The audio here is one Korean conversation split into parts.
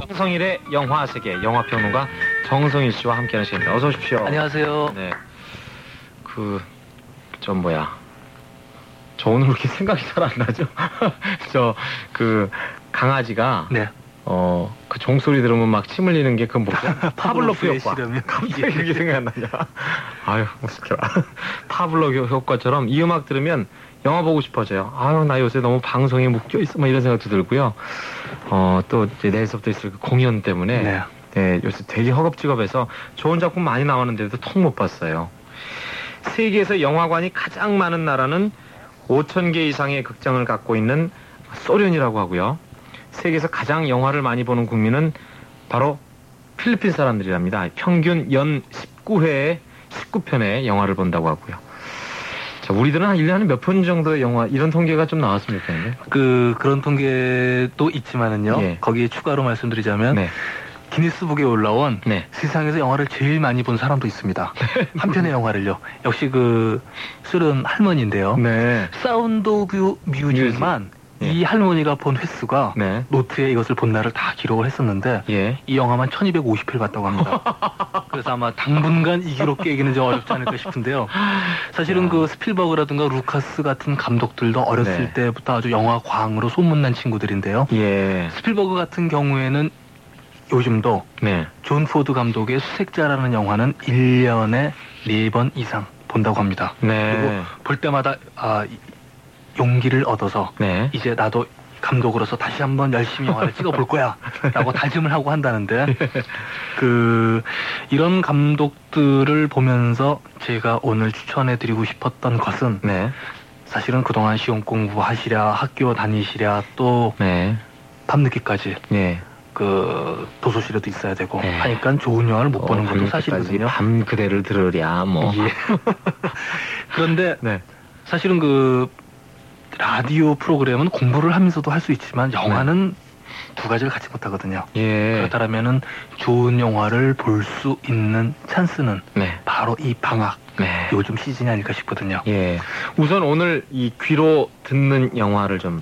정성일의 영화세계 영화평론가 정성일 씨와 함께하는 시간입니다. 어서 오십시오. 안녕하세요. 네. 저 오늘 왜 이렇게 생각이 잘 안 나죠? 강아지가 네. 그 종소리 들으면 막 침 흘리는 게 그건 뭐죠? 파블로프 효과. 실험이요? 갑자기 그게 생각이 안 나냐? 아유, 무섭더라. 파블로프 효과처럼 이 음악 들으면 영화 보고 싶어져요. 아유, 나 요새 너무 방송에 묶여 있어. 막 이런 생각도 들고요. 또 이제 내일서부터 있을 그 공연 때문에 네. 네, 요새 되게 허겁지겁해서 좋은 작품 많이 나왔는데도 통 못 봤어요. 세계에서 영화관이 가장 많은 나라는 5,000개 이상의 극장을 갖고 있는 소련이라고 하고요. 세계에서 가장 영화를 많이 보는 국민은 바로 필리핀 사람들이랍니다. 평균 연 19편의 영화를 본다고 하고요. 자, 우리들은 한 1년에 몇 편 정도의 영화, 이런 통계가 좀 나왔으면 좋겠는데. 그런 통계도 있지만은요. 예. 거기에 추가로 말씀드리자면 네. 기니스북에 올라온 네. 세상에서 영화를 제일 많이 본 사람도 있습니다. 한 편의 영화를요. 역시 소련 할머니인데요. 네. 사운드 오브 뮤직만 예. 이 할머니가 본 횟수가 네. 노트에 이것을 본 날을 다 기록을 했었는데 예. 이 영화만 1250회를 봤다고 합니다. 그래서 아마 당분간 이 기록 깨기는 좀 어렵지 않을까 싶은데요. 사실은 그 스필버그라든가 루카스 같은 감독들도 어렸을 네. 때부터 아주 영화 광으로 소문난 친구들인데요. 예. 스필버그 같은 경우에는 요즘도 네. 존 포드 감독의 수색자라는 영화는 1년에 4번 이상 본다고 합니다. 네. 그리고 볼 때마다 용기를 얻어서 네. 이제 나도 감독으로서 다시 한번 열심히 영화를 찍어볼 거야 라고 다짐을 하고 한다는데 이런 감독들을 보면서 제가 오늘 추천해드리고 싶었던 것은 네. 사실은 그동안 시험 공부하시랴 학교 다니시랴 또 네. 밤늦게까지 네. 도서실에도 있어야 되고 네. 하니까 좋은 영화를 못 보는 것도 사실이거든요. 밤 그대를 들으랴 뭐. 예. 그런데 네. 사실은 라디오 프로그램은 공부를 하면서도 할 수 있지만 영화는 두 가지를 같이 못하거든요. 예. 그렇다면은 좋은 영화를 볼 수 있는 찬스는 네. 바로 이 방학 네. 요즘 시즌이 아닐까 싶거든요. 예. 우선 오늘 이 귀로 듣는 영화를 좀.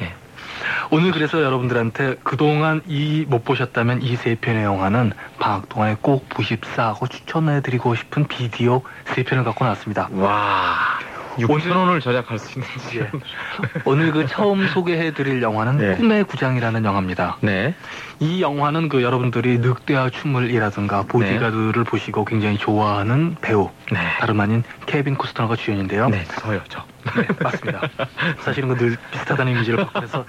오늘 그래서 여러분들한테 그동안 못 보셨다면 이 세 편의 영화는 방학 동안에 꼭 보십사 하고 추천해드리고 싶은 비디오 세 편을 갖고 나왔습니다. 와. 6,000원을 절약할 수 있는지. 예. 오늘 처음 소개해드릴 영화는 네. 꿈의 구장이라는 영화입니다. 네. 이 영화는 여러분들이 늑대와 춤을이라든가 보디가드를 보시고 굉장히 좋아하는 배우 네. 다름 아닌 케빈 코스터너가 주연인데요. 네. 저요. 네, 맞습니다. 사실은 늘 비슷하다는 이미지를 받고 그래서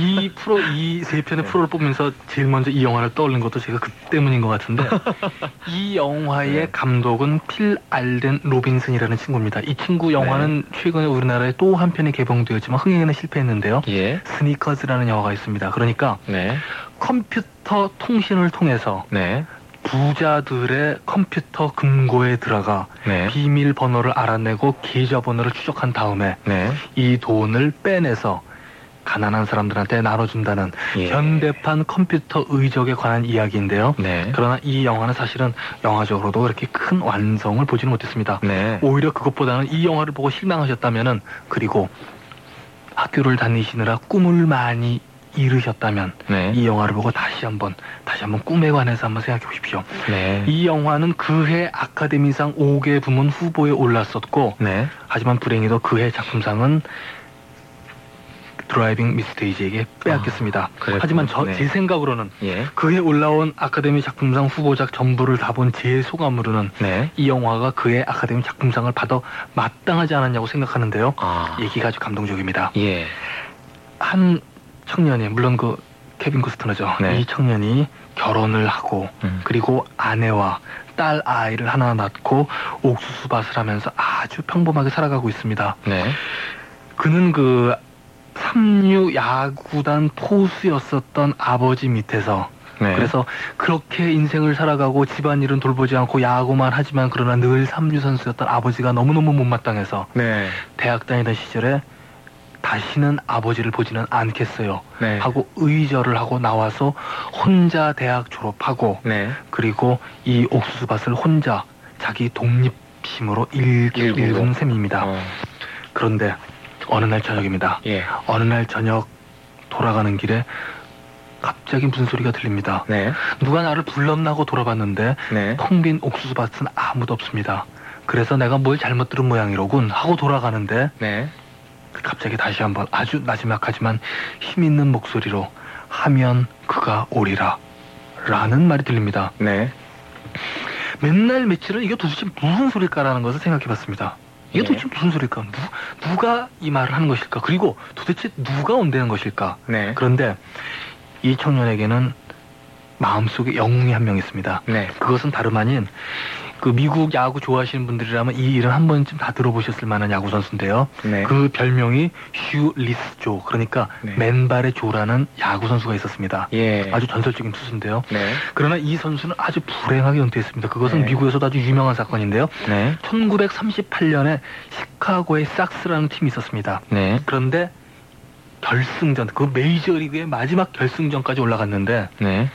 이 세 편의 프로를 보면서 제일 먼저 이 영화를 떠올린 것도 제가 그 때문인 것 같은데 이 영화의 네. 감독은 필 알덴 로빈슨이라는 친구입니다. 이 친구 영화는 최근에 우리나라에 또 한 편이 개봉되었지만 흥행에는 실패했는데요. 예. 스니커즈라는 영화가 있습니다. 그러니까 네. 컴퓨터 통신을 통해서 네. 부자들의 컴퓨터 금고에 들어가 네. 비밀번호를 알아내고 계좌번호를 추적한 다음에 네. 이 돈을 빼내서 가난한 사람들한테 나눠준다는 예. 현대판 컴퓨터 의적에 관한 이야기인데요. 네. 그러나 이 영화는 사실은 영화적으로도 그렇게 큰 완성을 보지는 못했습니다. 네. 오히려 그것보다는 이 영화를 보고 실망하셨다면은 그리고 학교를 다니시느라 꿈을 많이 이루셨다면 네. 이 영화를 보고 다시 한번 꿈에 관해서 한번 생각해 보십시오. 네. 이 영화는 그해 아카데미상 5개 부문 후보에 올랐었고 네. 하지만 불행히도 그해 작품상은 드라이빙 미스 데이지에게 빼앗겼습니다. 하지만 네. 제 생각으로는 예. 그해 올라온 아카데미 작품상 후보작 전부를 다 본 제 소감으로는 네. 이 영화가 그해 아카데미 작품상을 받아 마땅하지 않았냐고 생각하는데요. 아. 얘기가 아주 감동적입니다. 예. 한 청년이 물론 케빈 코스터너죠. 네. 이 청년이 결혼을 하고 그리고 아내와 딸 아이를 하나 낳고 옥수수밭을 하면서 아주 평범하게 살아가고 있습니다. 네. 그는 삼류 야구단 포수였었던 아버지 밑에서 네. 그래서 그렇게 인생을 살아가고 집안일은 돌보지 않고 야구만 하지만 그러나 늘 삼류 선수였던 아버지가 너무너무 못마땅해서 네. 대학 다니던 시절에 다시는 아버지를 보지는 않겠어요. 네. 하고 의절을 하고 나와서 혼자 대학 졸업하고 네. 그리고 이 옥수수밭을 혼자 자기 독립심으로 일구는 셈입니다. 그런데 어느 날 저녁입니다. 예. 어느 날 저녁 돌아가는 길에 갑자기 무슨 소리가 들립니다. 네. 누가 나를 불렀나 하고 돌아봤는데 네. 텅 빈 옥수수밭은 아무도 없습니다. 그래서 내가 뭘 잘못 들은 모양이로군 하고 돌아가는데 네. 갑자기 다시 한번 아주 나지막하지만 힘있는 목소리로 하면 그가 오리라 라는 말이 들립니다. 네. 맨날 며칠은 이게 도대체 무슨 소릴까라는 것을 생각해봤습니다. 이게 네. 도대체 무슨 소릴까? 누가 이 말을 하는 것일까? 그리고 도대체 누가 온다는 것일까? 네. 그런데 이 청년에게는 마음속에 영웅이 한 명 있습니다. 네. 그것은 다름 아닌 그 미국 야구 좋아하시는 분들이라면 이 이름 한 번쯤 다 들어보셨을 만한 야구 선수인데요. 네. 그 별명이 휴 리스 조, 그러니까 네. 맨발의 조라는 야구 선수가 있었습니다. 예. 아주 전설적인 투수인데요. 네. 그러나 이 선수는 아주 불행하게 은퇴했습니다. 그것은 네. 미국에서도 아주 유명한 사건인데요. 네. 1938년에 시카고의 삭스라는 팀이 있었습니다. 네. 그런데 결승전, 그 메이저리그의 마지막 결승전까지 올라갔는데 네.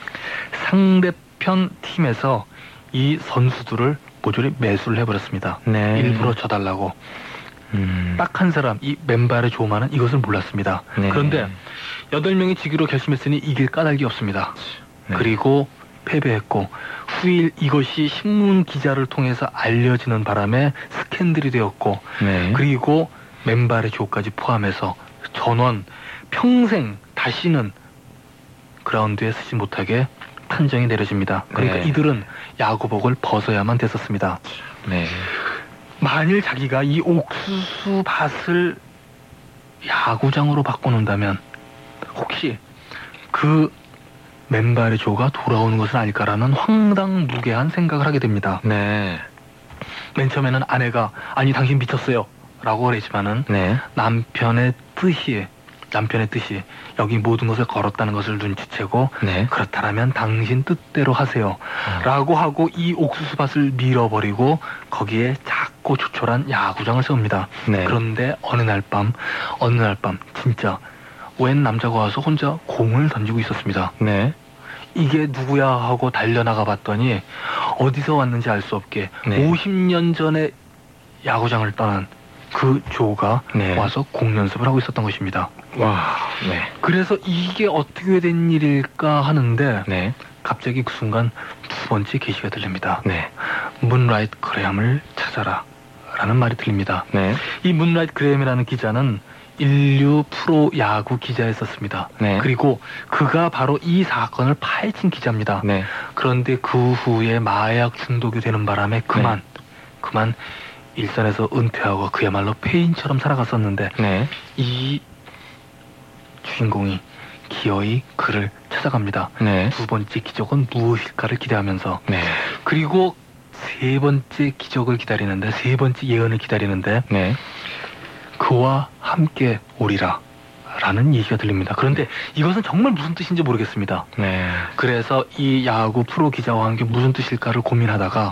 상대편 팀에서 이 선수들을 모조리 매수를 해버렸습니다. 네. 일부러 쳐달라고. 딱 한 사람, 이 맨발의 조마는 이것을 몰랐습니다. 네. 그런데 8명이 지기로 결심했으니 이길 까닭이 없습니다. 네. 그리고 패배했고 후일 이것이 신문 기자를 통해서 알려지는 바람에 스캔들이 되었고 네. 그리고 맨발의 조까지 포함해서 전원 평생 다시는 그라운드에 서지 못하게 판정이 내려집니다. 그러니까 네. 이들은 야구복을 벗어야만 됐었습니다. 네. 만일 자기가 이 옥수수 밭을 야구장으로 바꿔놓는다면 혹시 그 맨발의 조가 돌아오는 것은 아닐까라는 황당무계한 생각을 하게 됩니다. 네. 맨 처음에는 아내가 아니 당신 미쳤어요 라고 그랬지만은 네. 남편의 뜻이 여기 모든 것을 걸었다는 것을 눈치채고 네. 그렇다면 당신 뜻대로 하세요 라고 하고 이 옥수수밭을 밀어버리고 거기에 작고 조촐한 야구장을 세웁니다. 네. 그런데 어느 날 밤 진짜 웬 남자가 와서 혼자 공을 던지고 있었습니다. 네. 이게 누구야 하고 달려나가 봤더니 어디서 왔는지 알 수 없게 네. 50년 전에 야구장을 떠난 그 조가 네. 와서 공 연습을 하고 있었던 것입니다. 와. 네. 그래서 이게 어떻게 된 일일까 하는데 네. 갑자기 그 순간 두 번째 계시가 들립니다. 네. 문라이트 그레함을 찾아라 라는 말이 들립니다. 네. 이 문라이트 그레함이라는 기자는 인류 프로 야구 기자였었습니다. 네. 그리고 그가 바로 이 사건을 파헤친 기자입니다. 네. 그런데 그 후에 마약 중독이 되는 바람에 그만 일선에서 은퇴하고 그야말로 폐인처럼 살아갔었는데 네. 이 주인공이 기어이 그를 찾아갑니다. 네. 두 번째 기적은 무엇일까를 기대하면서 네. 그리고 세 번째 기적을 기다리는데 세 번째 예언을 기다리는데 네. 그와 함께 오리라 라는 얘기가 들립니다. 그런데 이것은 정말 무슨 뜻인지 모르겠습니다. 네. 그래서 이 야구 프로 기자와 함께 무슨 뜻일까를 고민하다가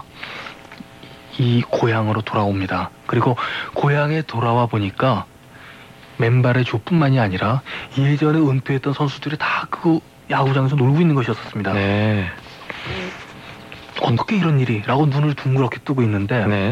이 고향으로 돌아옵니다. 그리고 고향에 돌아와 보니까 맨발의 조뿐만이 아니라 예전에 은퇴했던 선수들이 다 그 야구장에서 놀고 있는 것이었습니다. 네. 어떻게 이런 일이? 라고 눈을 둥그렇게 뜨고 있는데 네.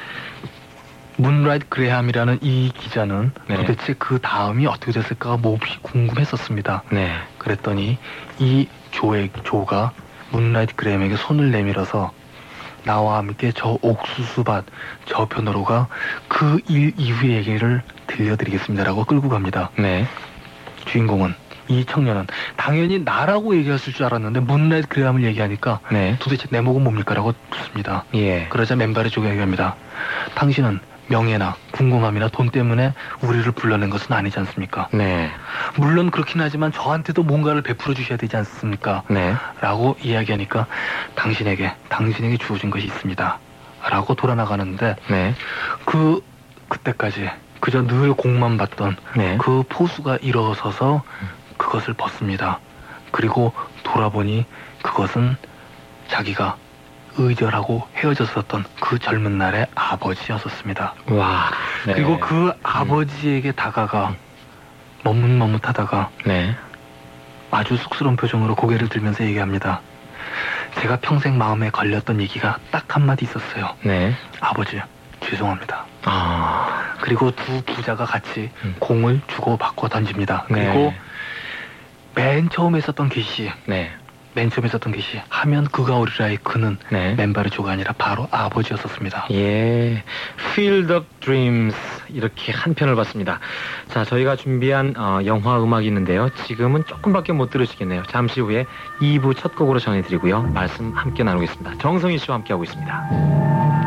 문라이트 그레함이라는 이 기자는 네. 도대체 그 다음이 어떻게 됐을까가 몹시 궁금했었습니다. 네. 그랬더니 이 조가 문라이트 그레함에게 손을 내밀어서 나와 함께 저 옥수수밭 저편으로 가 그 일 이후의 얘기를 들려드리겠습니다라고 끌고 갑니다. 네. 주인공은 이 청년은 당연히 나라고 얘기했을 줄 알았는데 문라이트 그레함을 얘기하니까 네. 도대체 내 목은 뭡니까라고 묻습니다. 예. 그러자 맨발의 조가 얘기합니다. 당신은 명예나 궁금함이나 돈 때문에 우리를 불러낸 것은 아니지 않습니까? 네. 물론 그렇긴 하지만 저한테도 뭔가를 베풀어 주셔야 되지 않습니까? 네. 라고 이야기하니까 당신에게 주어진 것이 있습니다. 라고 돌아나가는데 네. 그때까지 그저 늘 공만 봤던 네. 그 포수가 일어서서 그것을 벗습니다. 그리고 돌아보니 그것은 자기가 의절하고 헤어졌었던 그 젊은 날의 아버지였었습니다. 와. 네. 그리고 그 아버지에게 다가가 머뭇머뭇하다가 네. 아주 쑥스러운 표정으로 고개를 들면서 얘기합니다. 제가 평생 마음에 걸렸던 얘기가 딱 한마디 있었어요. 네. 아버지, 죄송합니다. 아. 그리고 두 부자가 같이 공을 주고받고 던집니다. 네. 그리고 맨 처음에 썼던 게시, 네. 맨 처음에 썼던 게시 하면 그가 오리라의 그는 네. 맨발의 조가 아니라 바로 아버지였었습니다. 예. Field of Dreams 이렇게 한 편을 봤습니다. 자, 저희가 준비한 영화 음악이 있는데요. 지금은 조금밖에 못 들으시겠네요. 잠시 후에 2부 첫 곡으로 전해드리고요. 말씀 함께 나누겠습니다. 정성희 씨와 함께하고 있습니다.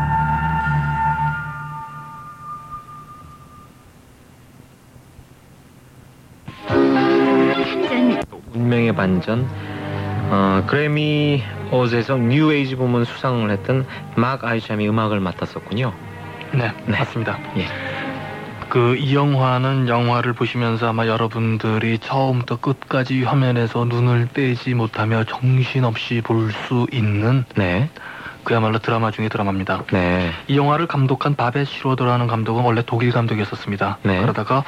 운명의 반전, 그래미 어워즈에서 뉴 에이지 부문 수상을 했던 막 아이샴이 음악을 맡았었군요. 네, 네. 맞습니다. 예. 이 영화는 영화를 보시면서 아마 여러분들이 처음부터 끝까지 화면에서 눈을 떼지 못하며 정신없이 볼 수 있는 네. 그야말로 드라마 중의 드라마입니다. 네. 이 영화를 감독한 바벳 슈로더라는 감독은 원래 독일 감독이었었습니다. 네. 그러다가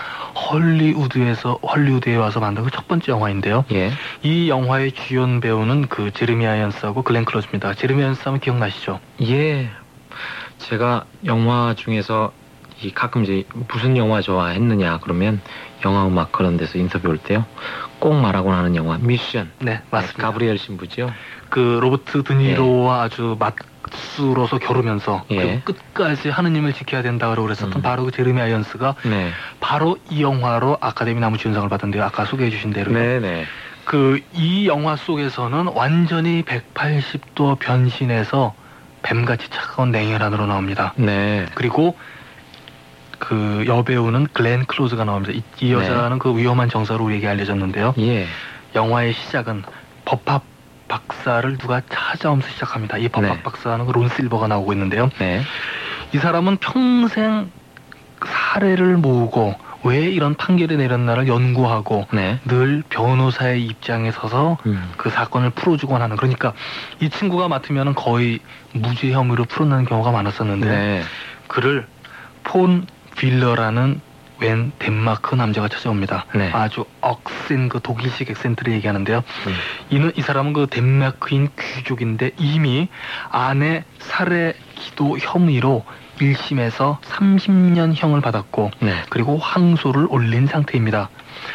헐리우드에 와서 만든 그 첫 번째 영화인데요. 예. 이 영화의 주연 배우는 제레미 아이언스하고 글렌 클로즈입니다. 제레미 아이언스 하면 기억나시죠? 예. 제가 영화 중에서 가끔 이제 무슨 영화 좋아했느냐 그러면 영화 음악 그런 데서 인터뷰 올 때요. 꼭 말하곤 하는 영화 미션. 네, 맞습니다. 가브리엘 신부죠. 로버트 드니로와 아주 맞수로서 겨루면서 그리고 끝까지 하느님을 지켜야 된다고 그랬었던 바로 그 제레미 아이언스가 네. 바로 이 영화로 아카데미 남우주연상을 받은데요. 아까 소개해 주신 대로. 네네. 이 영화 속에서는 완전히 180도 변신해서 뱀같이 차가운 냉혈한으로 나옵니다. 네. 그리고 여배우는 글렌 클로즈가 나옵니다. 이 여자는 그 위험한 정서로 우리에게 알려졌는데요. 예. 영화의 시작은 법학 박사를 누가 찾아오면서 시작합니다. 이 법학 박사는 론 실버가 나오고 있는데요. 네. 이 사람은 평생 사례를 모으고 왜 이런 판결이 내렸나를 연구하고 늘 변호사의 입장에 서서 그 사건을 풀어주곤 하는, 그러니까 이 친구가 맡으면 거의 무죄 혐의로 풀어내는 경우가 많았었는데 그를 폰 빌러라는 웬 덴마크 남자가 찾아옵니다. 아주 억센 독일식 액센트를 얘기하는데요. 이 사람은 덴마크인 귀족인데 이미 아내 살해 기도 혐의로 1심에서 30년형을 받았고 그리고 항소를 올린 상태입니다.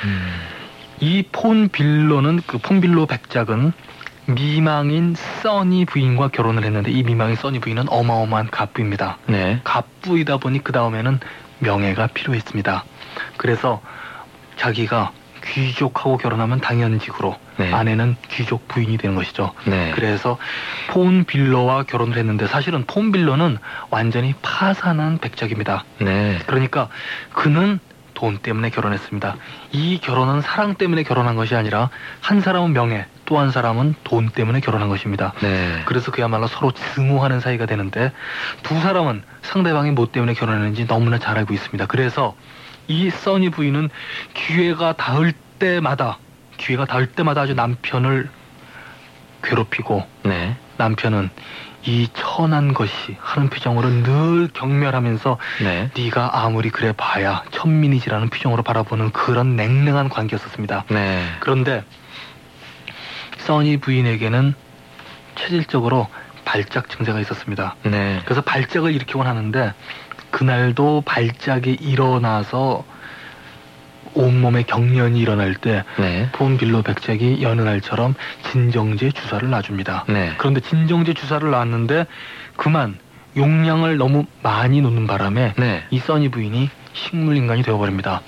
이 폰 빌러는 폰 빌러 백작은 미망인 써니 부인과 결혼을 했는데 이 미망인 써니 부인은 어마어마한 갑부입니다. 갑부이다 보니 그 다음에는 명예가 필요했습니다. 그래서 자기가 귀족하고 결혼하면 당연직으로 아내는 귀족 부인이 되는 것이죠. 그래서 폰 빌러와 결혼을 했는데 사실은 폰 빌러는 완전히 파산한 백작입니다. 그러니까 그는 돈 때문에 결혼했습니다. 이 결혼은 사랑 때문에 결혼한 것이 아니라 한 사람은 명예, 또 한 사람은 돈 때문에 결혼한 것입니다. 그래서 그야말로 서로 증오하는 사이가 되는데 두 사람은 상대방이 뭐 때문에 결혼했는지 너무나 잘 알고 있습니다. 그래서 이 써니 부인은 기회가 닿을 때마다 아주 남편을 괴롭히고 남편은 이 천한 것이 하는 표정으로 늘 경멸하면서 네가 아무리 그래 봐야 천민이지라는 표정으로 바라보는 그런 냉랭한 관계였었습니다. 그런데 써니 부인에게는 체질적으로 발작 증세가 있었습니다. 그래서 발작을 일으키곤 하는데 그날도 발작이 일어나서 온몸에 경련이 일어날 때 폰 빌러 백작이 여느 날처럼 진정제 주사를 놔줍니다. 그런데 진정제 주사를 놨는데 그만 용량을 너무 많이 놓는 바람에 이 써니 부인이 식물인간이 되어버립니다.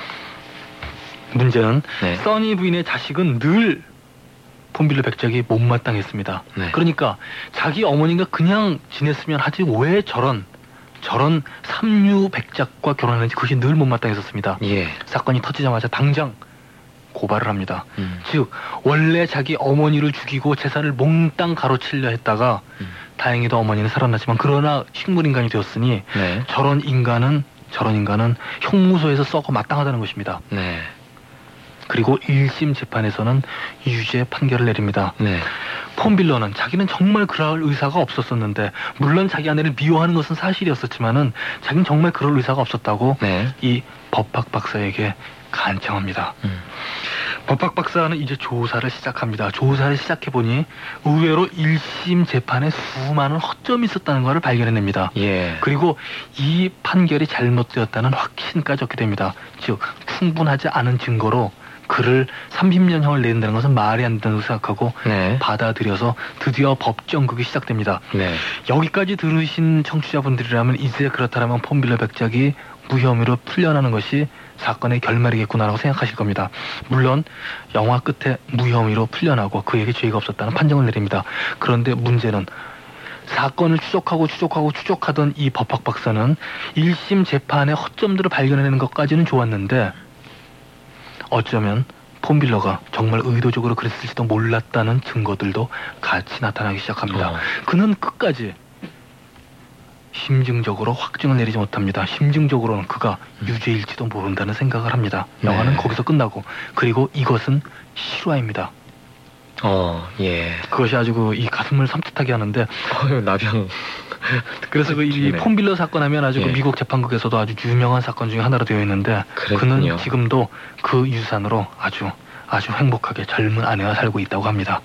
문제는 써니 부인의 자식은 늘 폰 빌러 백작이 못마땅했습니다. 그러니까 자기 어머니가 그냥 지냈으면 하지 왜 저런 삼류 백작과 결혼했는지 그것이 늘 못마땅했었습니다. 사건이 터지자마자 당장 고발을 합니다. 즉 원래 자기 어머니를 죽이고 재산을 몽땅 가로채려 했다가 다행히도 어머니는 살아났지만 그러나 식물인간이 되었으니 저런 인간은 형무소에서 썩어 마땅하다는 것입니다. 그리고 1심 재판에서는 유죄 판결을 내립니다. 폰 빌러는 자기는 정말 그럴 의사가 없었었는데 물론 자기 아내를 미워하는 것은 사실이었었지만은 자기는 정말 그럴 의사가 없었다고 이 법학 박사에게 간청합니다. 법학 박사는 이제 조사를 시작합니다. 조사를 시작해보니 의외로 1심 재판에 수많은 허점이 있었다는 것을 발견해냅니다. 그리고 이 판결이 잘못되었다는 확신까지 얻게 됩니다. 즉 충분하지 않은 증거로 그를 30년형을 내린다는 것은 말이 안 된다고 생각하고 네. 받아들여서 드디어 법정극이 시작됩니다. 네. 여기까지 들으신 청취자분들이라면 이제 그렇다면 폼빌러 백작이 무혐의로 풀려나는 것이 사건의 결말이겠구나라고 생각하실 겁니다. 물론 영화 끝에 무혐의로 풀려나고 그에게 죄가 없었다는 판정을 내립니다. 그런데 문제는 사건을 추적하던 이 법학 박사는 1심 재판의 허점들을 발견해내는 것까지는 좋았는데 어쩌면 폼빌러가 정말 의도적으로 그랬을지도 몰랐다는 증거들도 같이 나타나기 시작합니다. 그는 끝까지 심증적으로 확증을 내리지 못합니다. 심증적으로는 그가 유죄일지도 모른다는 생각을 합니다. 영화는 거기서 끝나고 그리고 이것은 실화입니다. 예. 그것이 아주 이 가슴을 섬뜩하게 하는데 나병. 그래서 이 폼빌러 사건 하면 아주 그 미국 재판국에서도 아주 유명한 사건 중에 하나로 되어 있는데 그는 지금도 그 유산으로 아주 행복하게 젊은 아내와 살고 있다고 합니다.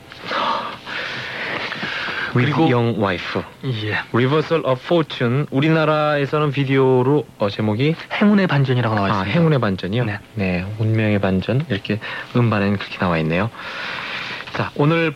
그리고 Young Wife. 예. Reversal of Fortune. 우리나라에서는 비디오로 제목이 행운의 반전이라고 나와 있습니다. 행운의 반전이요? 네. 네. 운명의 반전. 이렇게 음반에는 그렇게 나와 있네요. 자, 오늘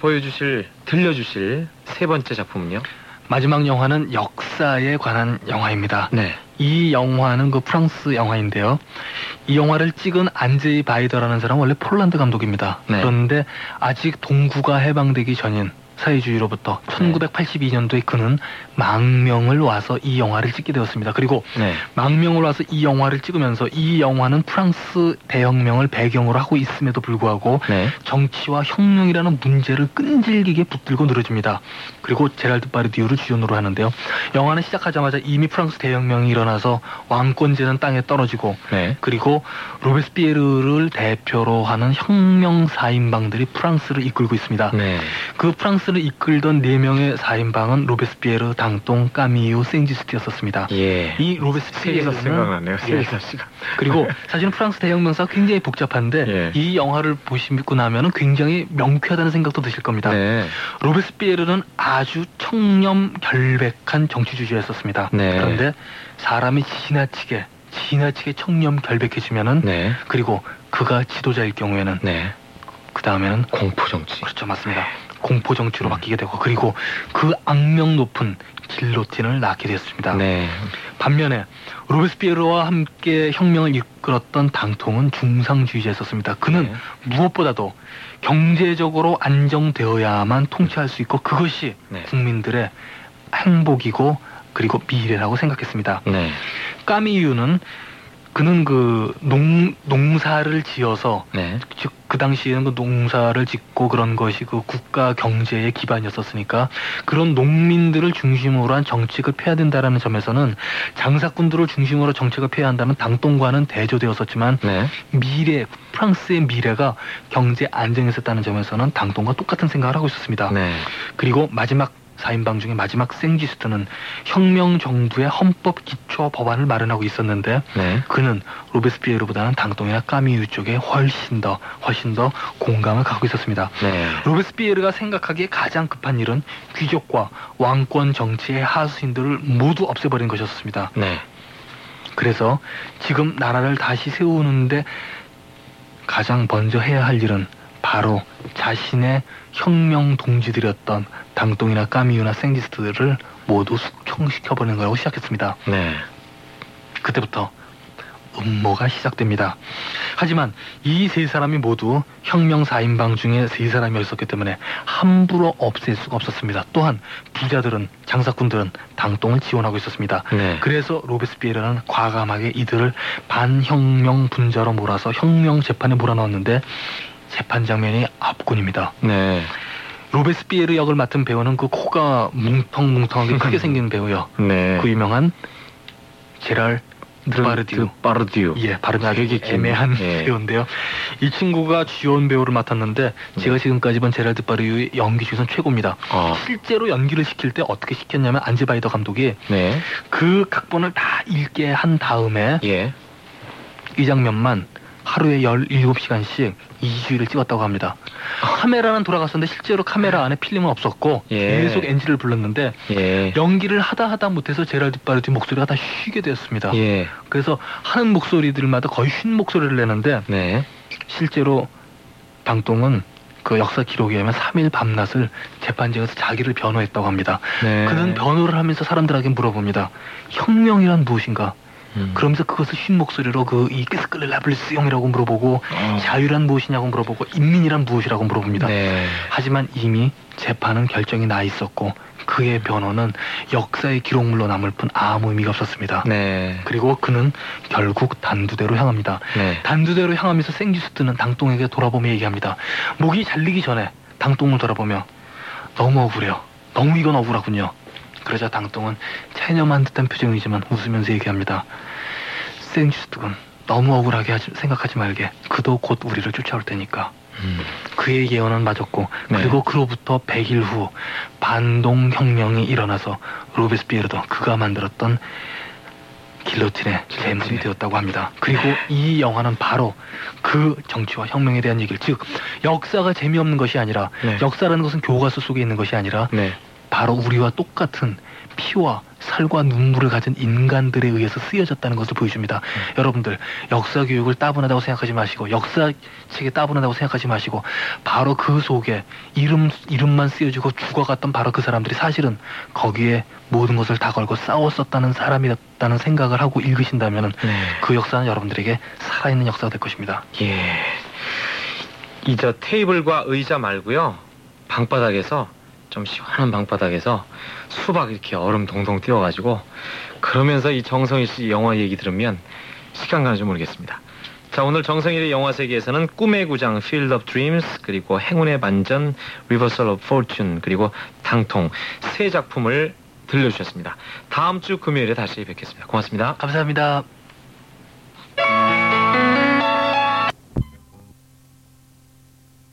들려주실 세 번째 작품은요? 마지막 영화는 역사에 관한 영화입니다. 네. 이 영화는 그 프랑스 영화인데요. 이 영화를 찍은 안제이 바이더라는 사람은 원래 폴란드 감독입니다. 네. 그런데 아직 동구가 해방되기 전인 사회주의로부터 1982년도에 그는 망명을 와서 이 영화를 찍게 되었습니다. 그리고 망명을 와서 이 영화를 찍으면서 이 영화는 프랑스 대혁명을 배경으로 하고 있음에도 불구하고 정치와 혁명이라는 문제를 끈질기게 붙들고 늘어집니다. 그리고 제랄드 바르디유를 주연으로 하는데요. 영화는 시작하자마자 이미 프랑스 대혁명이 일어나서 왕권제는 땅에 떨어지고 그리고 로베스피에르를 대표로 하는 혁명 4인방들이 프랑스를 이끌고 있습니다. 그 프랑스를 이끌던 4명의 4인방은 로베스피에르, 당똥, 까미유, 생지스트였었습니다. 이 로베스피에르는 생각나네요. 그리고 사실은 프랑스 대혁명사가 굉장히 복잡한데 이 영화를 보시고 나면은 굉장히 명쾌하다는 생각도 드실 겁니다. 로베스피에르는 아주 청렴 결백한 정치주의자였었습니다. 그런데 사람이 지나치게 청렴 결백해지면은 그리고 그가 지도자일 경우에는 그 다음에는 공포 정치. 그렇죠, 맞습니다. 공포 정치로 바뀌게 되고 그리고 그 악명 높은 길로틴을 낳게 되었습니다. 반면에 로베스피에르와 함께 혁명을 이끌었던 당통은 중상주의자였었습니다. 그는 무엇보다도 경제적으로 안정되어야만 통치할 수 있고 그것이 국민들의 행복이고 그리고 미래라고 생각했습니다. 까미유는 그는 그 농사를 지어서 즉 그 당시에는 그 농사를 짓고 그런 것이 그 국가 경제의 기반이었었으니까 그런 농민들을 중심으로 한 정책을 펴야 된다라는 점에서는 장사꾼들을 중심으로 정책을 펴야 한다는 당통과는 대조되었었지만 프랑스의 미래가 경제 안정에 있었다는 점에서는 당통과 똑같은 생각을 하고 있었습니다. 그리고 마지막 4인방 중에 마지막 생지스트는 혁명 정부의 헌법 기초 법안을 마련하고 있었는데 그는 로베스피에르보다는 당통이나 까미유 쪽에 훨씬 더 공감을 갖고 있었습니다. 로베스피에르가 생각하기에 가장 급한 일은 귀족과 왕권 정치의 하수인들을 모두 없애버린 것이었습니다. 그래서 지금 나라를 다시 세우는데 가장 먼저 해야 할 일은 바로 자신의 혁명 동지들이었던 당똥이나 까미유나 생지스트들을 모두 숙청시켜버리는 거라고 시작했습니다. 그때부터 음모가 시작됩니다. 하지만 이 세 사람이 모두 혁명 4인방 중에 세 사람이었었기 때문에 함부로 없앨 수가 없었습니다. 또한 부자들은 장사꾼들은 당똥을 지원하고 있었습니다. 그래서 로베스피에르는 과감하게 이들을 반혁명 분자로 몰아서 혁명 재판에 몰아넣었는데 재판 장면이 압권입니다. 로베스피에르 역을 맡은 배우는 그 코가 뭉텅뭉텅하게 크게 생긴 배우요. 그 유명한 제랄드 바르디유. 발음이 아주 애매한 배우인데요. 이 친구가 주연 배우를 맡았는데 제가 지금까지 본 제랄드 바르디유의 연기 중에서는 최고입니다. 실제로 연기를 시킬 때 어떻게 시켰냐면 안제바이더 감독이 그 각본을 다 읽게 한 다음에 이 장면만 하루에 17시간씩 2주일을 찍었다고 합니다. 카메라는 돌아갔었는데 실제로 카메라 안에 필름은 없었고 계속 NG를 불렀는데 연기를 하다 못해서 제랄드 바르디유 목소리가 다 쉬게 되었습니다. 그래서 하는 목소리들마다 거의 쉰 목소리를 내는데 실제로 당동은 그 역사 기록에 의하면 3일 밤낮을 재판장에서 자기를 변호했다고 합니다. 네. 그는 변호를 하면서 사람들에게 물어봅니다. 혁명이란 무엇인가? 그러면서 그것을 쉰 목소리로 이 끄스끌레라블리스용이라고 물어보고 자유란 무엇이냐고 물어보고 인민이란 무엇이라고 물어봅니다. 네. 하지만 이미 재판은 결정이 나 있었고 그의 변호는 역사의 기록물로 남을 뿐 아무 의미가 없었습니다. 네. 그리고 그는 결국 단두대로 향합니다. 네. 단두대로 향하면서 생쥐스트는 당동에게 돌아보며 얘기합니다. 목이 잘리기 전에 당동을 돌아보며 너무 억울해요. 너무 이건 억울하군요. 그러자 당동은 체념한 듯한 표정이지만 웃으면서 얘기합니다. 생쥐스트군, 너무 억울하게 생각하지 말게. 그도 곧 우리를 쫓아올 테니까. 그의 예언은 맞았고 네. 그리고 그로부터 100일 후 반동혁명이 일어나서 로베스피에르도 그가 만들었던 길로틴의 제물이 되었다고 합니다. 그리고 이 영화는 바로 그 정치와 혁명에 대한 얘기를, 즉 역사가 재미없는 것이 아니라 네. 역사라는 것은 교과서 속에 있는 것이 아니라 네. 바로 우리와 똑같은 피와 살과 눈물을 가진 인간들에 의해서 쓰여졌다는 것을 보여줍니다. 여러분들 역사 교육을 따분하다고 생각하지 마시고 역사책이 따분하다고 생각하지 마시고 바로 그 속에 이름만 쓰여지고 죽어갔던 바로 그 사람들이 사실은 거기에 모든 것을 다 걸고 싸웠었다는 사람이었다는 생각을 하고 읽으신다면 네. 그 역사는 여러분들에게 살아있는 역사가 될 것입니다. 예. 이 저 테이블과 의자 말고요. 방바닥에서 좀 시원한 방바닥에서 수박 이렇게 얼음 동동 띄워가지고 그러면서 이 정성일 씨 영화 얘기 들으면 시간 가는 줄 모르겠습니다. 자, 오늘 정성일의 영화 세계에서는 꿈의 구장 Field of Dreams, 그리고 행운의 반전 Reversal of Fortune, 그리고 당통 세 작품을 들려주셨습니다. 다음 주 금요일에 다시 뵙겠습니다. 고맙습니다. 감사합니다.